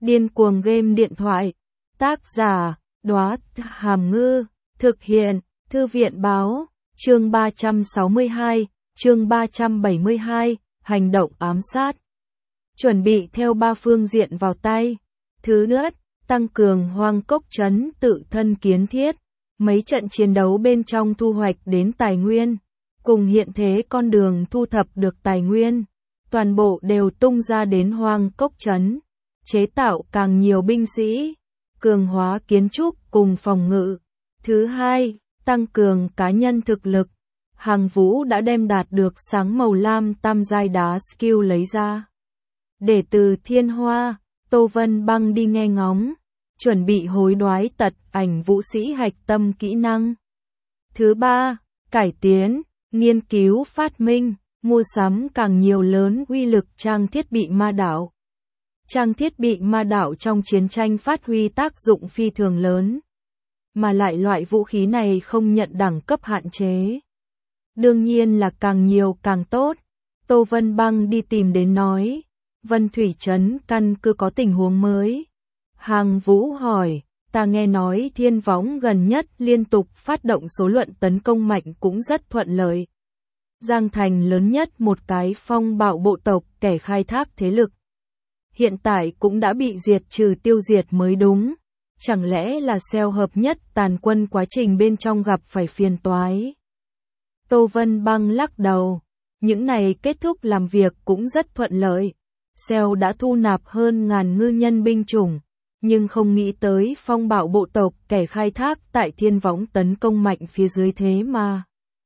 Điên cuồng game điện thoại. Tác giả, Đóa Hàm Ngư. Thực hiện, Thư viện báo. Chương 362, chương 372, hành động ám sát. Chuẩn bị theo 3 phương diện vào tay. Thứ nhất, tăng cường Hoang Cốc trấn tự thân kiến thiết. Mấy trận chiến đấu bên trong thu hoạch đến tài nguyên, cùng hiện thế con đường thu thập được tài nguyên, toàn bộ đều tung ra đến Hoang Cốc trấn. Chế tạo càng nhiều binh sĩ, cường hóa kiến trúc cùng phòng ngự. Thứ hai, tăng cường cá nhân thực lực. Hàng Vũ đã đem đạt được sáng màu lam tam giai đá skill lấy ra. Để từ Thiên Hoa, Tô Vân Băng đi nghe ngóng, chuẩn bị hối đoái tật ảnh vũ sĩ hạch tâm kỹ năng. Thứ ba, cải tiến, nghiên cứu phát minh, mua sắm càng nhiều lớn uy lực trang thiết bị ma đạo. Trang thiết bị ma đạo trong chiến tranh phát huy tác dụng phi thường lớn, mà lại loại vũ khí này không nhận đẳng cấp hạn chế. Đương nhiên là càng nhiều càng tốt. Tô Vân Băng đi tìm đến nói, Vân Thủy Trấn căn cứ có tình huống mới. Hàng Vũ hỏi, ta nghe nói Thiên Võng gần nhất liên tục phát động số luận tấn công mạnh cũng rất thuận lợi. Giang Thành lớn nhất một cái phong bạo bộ tộc kẻ khai thác thế lực. Hiện tại cũng đã bị diệt trừ tiêu diệt mới đúng. Chẳng lẽ là xeo hợp nhất tàn quân quá trình bên trong gặp phải phiền toái? Tô Vân Băng lắc đầu. Những này kết thúc làm việc cũng rất thuận lợi. Xeo đã thu nạp hơn ngàn ngư nhân binh chủng, nhưng không nghĩ tới phong bạo bộ tộc kẻ khai thác tại Thiên Võng tấn công mạnh phía dưới thế mà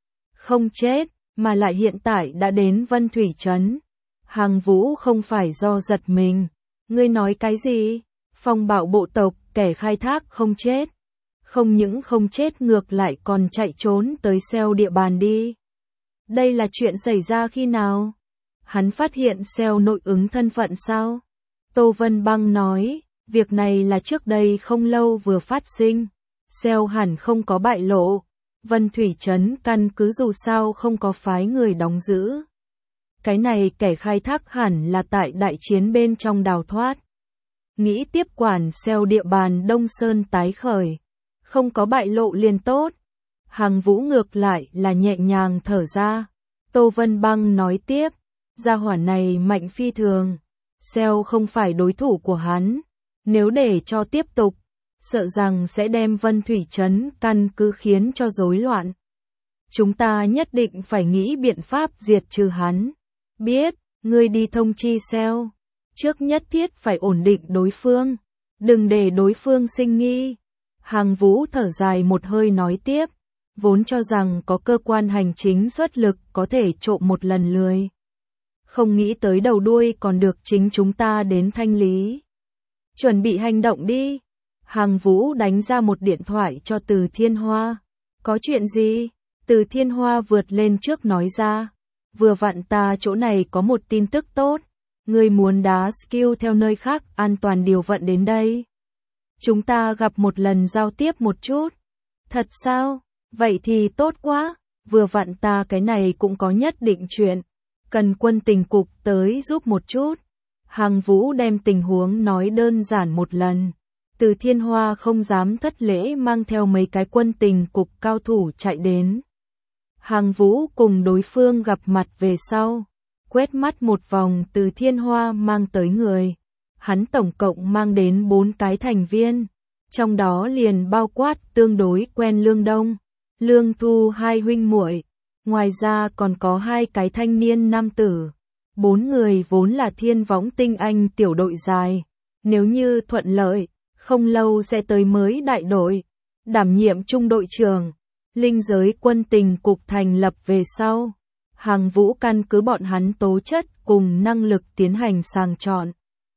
không chết, mà lại hiện tại đã đến Vân Thủy Trấn. Hàng Vũ không phải do giật mình. Ngươi nói cái gì? Phong bạo bộ tộc kẻ khai thác không chết. Không những không chết ngược lại còn chạy trốn tới xeo địa bàn đi. Đây là chuyện xảy ra khi nào? Hắn phát hiện xeo nội ứng thân phận sao? Tô Vân Băng nói, việc này là trước đây không lâu vừa phát sinh. Xeo hẳn không có bại lộ. Vân Thủy Trấn căn cứ dù sao không có phái người đóng giữ. Cái này kẻ khai thác hẳn là tại đại chiến bên trong đào thoát. Nghĩ tiếp quản xeo địa bàn Đông Sơn tái khởi. Không có bại lộ liền tốt. Hàng Vũ ngược lại là nhẹ nhàng thở ra. Tô Vân Băng nói tiếp, gia hỏa này mạnh phi thường. Xeo không phải đối thủ của hắn. Nếu để cho tiếp tục, sợ rằng sẽ đem Vân Thủy Trấn căn cứ khiến cho rối loạn. Chúng ta nhất định phải nghĩ biện pháp diệt trừ hắn. Biết, ngươi đi thông chi xeo. Trước nhất thiết phải ổn định đối phương. Đừng để đối phương sinh nghi. Hàng Vũ thở dài một hơi nói tiếp. Vốn cho rằng có cơ quan hành chính xuất lực có thể trộm một lần lười. Không nghĩ tới đầu đuôi còn được chính chúng ta đến thanh lý. Chuẩn bị hành động đi. Hàng Vũ đánh ra một điện thoại cho Từ Thiên Hoa. Có chuyện gì? Từ Thiên Hoa vượt lên trước nói ra. Vừa vặn ta chỗ này có một tin tức tốt. Ngươi muốn đá skill theo nơi khác an toàn điều vận đến đây. Chúng ta gặp một lần giao tiếp một chút. Thật sao? Vậy thì tốt quá. Vừa vặn ta cái này cũng có nhất định chuyện. Cần quân tình cục tới giúp một chút. Hàng Vũ đem tình huống nói đơn giản một lần. Từ Thiên Hoa không dám thất lễ mang theo mấy cái quân tình cục cao thủ chạy đến. Hàng Vũ cùng đối phương gặp mặt về sau. Quét mắt một vòng Từ Thiên Hoa mang tới người. Hắn tổng cộng mang đến 4 cái thành viên. Trong đó liền bao quát tương đối quen Lương Đông, Lương Thu hai huynh muội. Ngoài ra còn có 2 cái thanh niên nam tử. 4 người vốn là Thiên Võng tinh anh tiểu đội dài. Nếu như thuận lợi, không lâu sẽ tới mới đại đội. Đảm nhiệm trung đội trưởng. Linh giới quân tình cục thành lập về sau. Hàng Vũ căn cứ bọn hắn tố chất cùng năng lực tiến hành sàng chọn.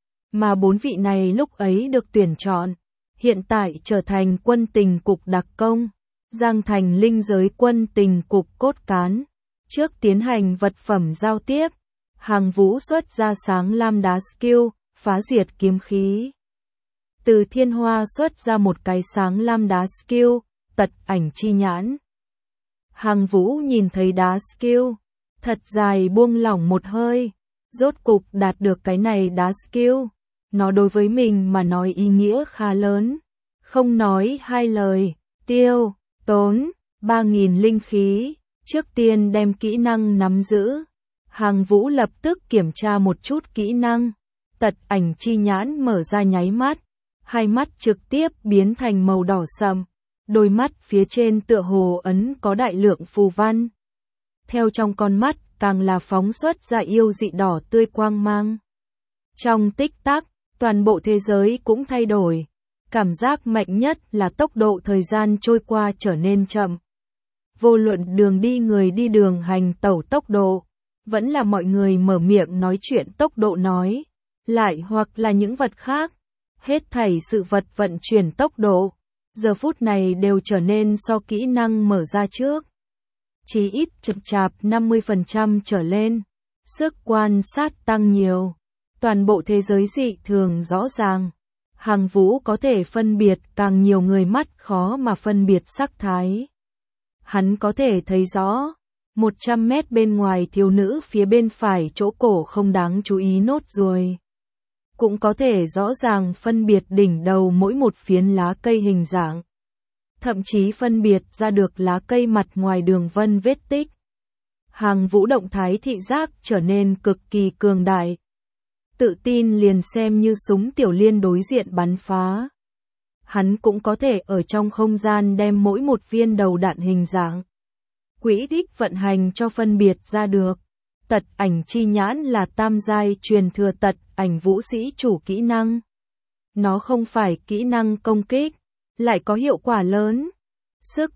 Mà 4 vị này lúc ấy được tuyển chọn. Hiện tại trở thành quân tình cục đặc công. Giang Thành linh giới quân tình cục cốt cán. Trước tiến hành vật phẩm giao tiếp. Hàng Vũ xuất ra sáng lam đá skill, phá diệt kiếm khí. Từ Thiên Hoa xuất ra một cái sáng lam đá skill, tật ảnh chi nhãn. Hàng Vũ nhìn thấy đá skill, thật dài buông lỏng một hơi. Rốt cục đạt được cái này đá skill. nó đối với mình mà nói ý nghĩa khá lớn. Không nói hai lời, tiêu, tốn, 3.000 linh khí, trước tiên đem kỹ năng nắm giữ. Hàng Vũ lập tức kiểm tra một chút kỹ năng. Tật ảnh chi nhãn mở ra nháy mắt, hai mắt trực tiếp biến thành màu đỏ sậm, đôi mắt phía trên tựa hồ ấn có đại lượng phù văn. Theo trong con mắt càng là phóng xuất ra yêu dị đỏ tươi quang mang. Trong tích tắc, toàn bộ thế giới cũng thay đổi. Cảm giác mạnh nhất là tốc độ thời gian trôi qua trở nên chậm. Vô luận đường đi người đi đường hành tẩu tốc độ, vẫn là mọi người mở miệng nói chuyện tốc độ nói, lại hoặc là những vật khác, hết thảy sự vật vận chuyển tốc độ, giờ phút này đều trở nên so kỹ năng mở ra trước. Chí ít chậm chạp 50% trở lên, sức quan sát tăng nhiều, toàn bộ thế giới dị thường rõ ràng. Hàng Vũ có thể phân biệt càng nhiều người mắt khó mà phân biệt sắc thái. Hắn có thể thấy rõ, 100 mét bên ngoài thiếu nữ phía bên phải chỗ cổ không đáng chú ý nốt ruồi. Cũng có thể rõ ràng phân biệt đỉnh đầu mỗi một phiến lá cây hình dạng. Thậm chí phân biệt ra được lá cây mặt ngoài đường vân vết tích. Hàng Vũ động thái thị giác trở nên cực kỳ cường đại. Tự tin liền xem như súng tiểu liên đối diện bắn phá. Hắn cũng có thể ở trong không gian đem mỗi một viên đầu đạn hình dạng, quỹ tích vận hành cho phân biệt ra được. Tật ảnh chi nhãn là tam giai truyền thừa tật ảnh vũ sĩ chủ kỹ năng. Nó không phải kỹ năng công kích, lại có hiệu quả lớn. Sức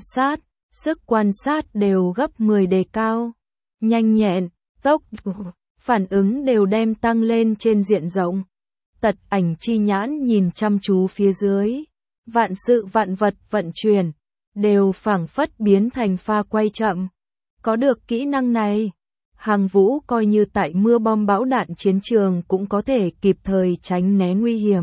quan sát đều gấp 10 đề cao. Nhanh nhẹn, tốc độ, phản ứng đều đem tăng lên trên diện rộng. Tật ảnh chi nhãn nhìn chăm chú phía dưới. Vạn sự vạn vật vận chuyển, đều phảng phất biến thành pha quay chậm. Có được kỹ năng này, Hàng Vũ coi như tại mưa bom bão đạn chiến trường cũng có thể kịp thời tránh né nguy hiểm.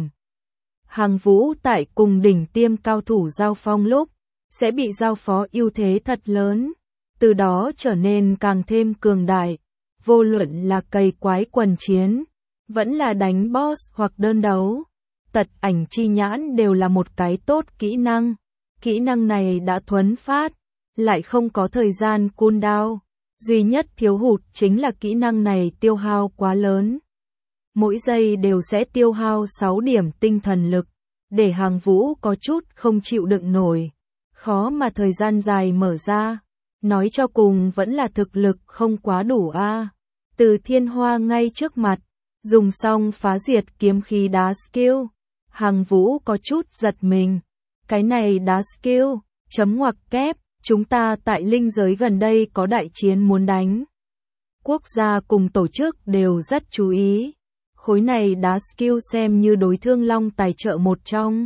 Hàng Vũ tại cùng đỉnh tiêm cao thủ giao phong lúc, sẽ bị giao phó ưu thế thật lớn, từ đó trở nên càng thêm cường đại, vô luận là cày quái quần chiến, vẫn là đánh boss hoặc đơn đấu. Tật ảnh chi nhãn đều là một cái tốt kỹ năng. Kỹ năng này đã thuấn phát, lại không có thời gian cooldown. Duy nhất thiếu hụt chính là kỹ năng này tiêu hao quá lớn. Mỗi giây đều sẽ tiêu hao 6 điểm tinh thần lực, để Hàng Vũ có chút không chịu đựng nổi. Khó mà thời gian dài mở ra, nói cho cùng vẫn là thực lực không quá đủ a. Từ Thiên Hoa ngay trước mặt, dùng xong phá diệt kiếm khí đá skill. Hàng Vũ có chút giật mình. Cái này đá skill, chấm ngoặc kép, chúng ta tại linh giới gần đây có đại chiến muốn đánh. Quốc gia cùng tổ chức đều rất chú ý. Khối này đá skill xem như đối Thương Long tài trợ một trong.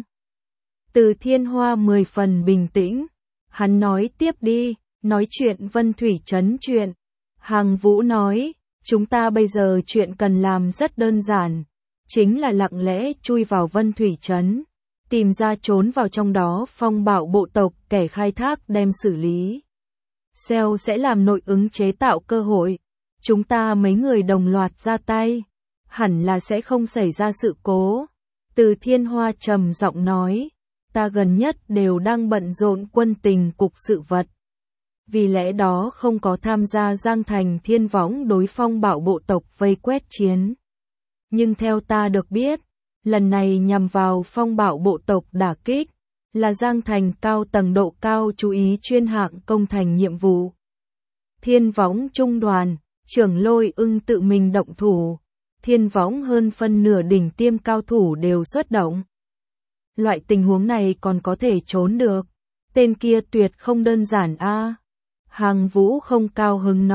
Từ Thiên Hoa 10 phần bình tĩnh. Hắn nói tiếp đi, nói chuyện Vân Thủy Trấn chuyện. Hàng Vũ nói, chúng ta bây giờ chuyện cần làm rất đơn giản. Chính là lặng lẽ chui vào Vân Thủy Trấn, tìm ra trốn vào trong đó phong bạo bộ tộc kẻ khai thác đem xử lý. Cell sẽ làm nội ứng chế tạo cơ hội. Chúng ta mấy người đồng loạt ra tay, hẳn là sẽ không xảy ra sự cố. Từ Thiên Hoa trầm giọng nói, ta gần nhất đều đang bận rộn quân tình cục sự vật. Vì lẽ đó không có tham gia Giang Thành Thiên Võng đối phong bạo bộ tộc vây quét chiến. Nhưng theo ta được biết, lần này nhằm vào phong bạo bộ tộc đả kích, là Giang Thành cao tầng độ cao chú ý chuyên hạng công thành nhiệm vụ. Thiên Võng trung đoàn, trưởng Lôi Ưng tự mình động thủ, Thiên Võng hơn phân nửa đỉnh tiêm cao thủ đều xuất động. Loại tình huống này còn có thể trốn được, tên kia tuyệt không đơn giản a. Hàng Vũ không cao hứng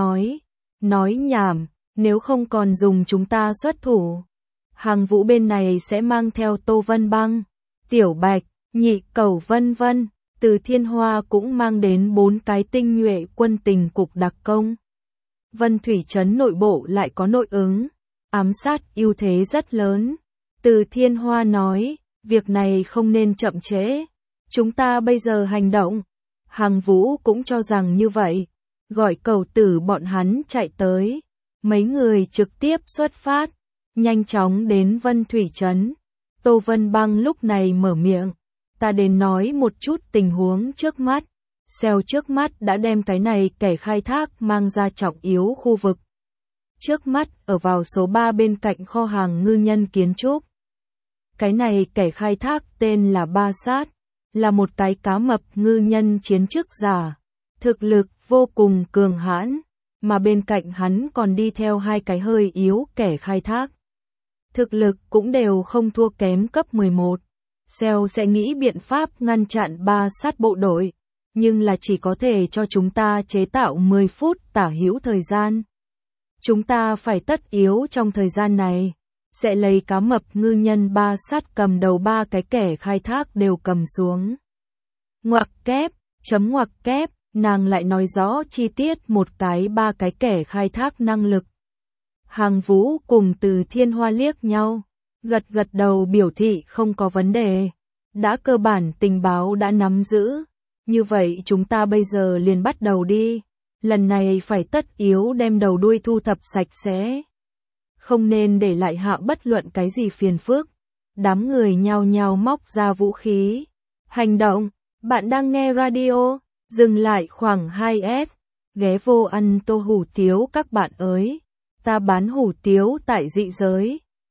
nói nhảm, nếu không còn dùng chúng ta xuất thủ. Hàng Vũ bên này sẽ mang theo Tô Vân Băng, Tiểu Bạch, Nhị Cẩu vân vân. Từ Thiên Hoa cũng mang đến 4 cái tinh nhuệ quân tình cục đặc công. Vân Thủy Trấn nội bộ lại có nội ứng, ám sát ưu thế rất lớn. Từ Thiên Hoa nói, việc này không nên chậm trễ. Chúng ta bây giờ hành động. Hàng Vũ cũng cho rằng như vậy. Gọi Cẩu Tử bọn hắn chạy tới. Mấy người trực tiếp xuất phát. nhanh chóng đến Vân Thủy Trấn. Tô Vân Băng lúc này mở miệng, ta đến nói một chút tình huống trước mắt. Xeo trước mắt đã đem cái này kẻ khai thác mang ra trọng yếu khu vực. Trước mắt ở vào số 3 bên cạnh kho hàng ngư nhân kiến trúc. Cái này kẻ khai thác tên là Ba Sát, là một cái cá mập ngư nhân chiến chức giả, thực lực vô cùng cường hãn, mà bên cạnh hắn còn đi theo hai cái hơi yếu kẻ khai thác. Thực lực cũng đều không thua kém cấp 11. Xeo sẽ nghĩ biện pháp ngăn chặn Ba Sát bộ đội, nhưng là chỉ có thể cho chúng ta chế tạo 10 phút tả hữu thời gian. Chúng ta phải tất yếu trong thời gian này, sẽ lấy cá mập ngư nhân Ba Sát cầm đầu ba cái kẻ khai thác đều cầm xuống. Ngoặc kép, chấm ngoặc kép, nàng lại nói rõ chi tiết một cái ba cái kẻ khai thác năng lực. Hàng Vũ cùng Từ Thiên Hoa liếc nhau, gật gật đầu biểu thị không có vấn đề. Đã cơ bản tình báo đã nắm giữ, như vậy chúng ta bây giờ liền bắt đầu đi. Lần này phải tất yếu đem đầu đuôi thu thập sạch sẽ. Không nên để lại hạ bất luận cái gì phiền phức. Đám người nhao nhao móc ra vũ khí. Hành động, bạn đang nghe radio, dừng lại khoảng 2S. Ghé vô ăn tô hủ tiếu các bạn ơi. Ta bán hủ tiếu tại dị giới.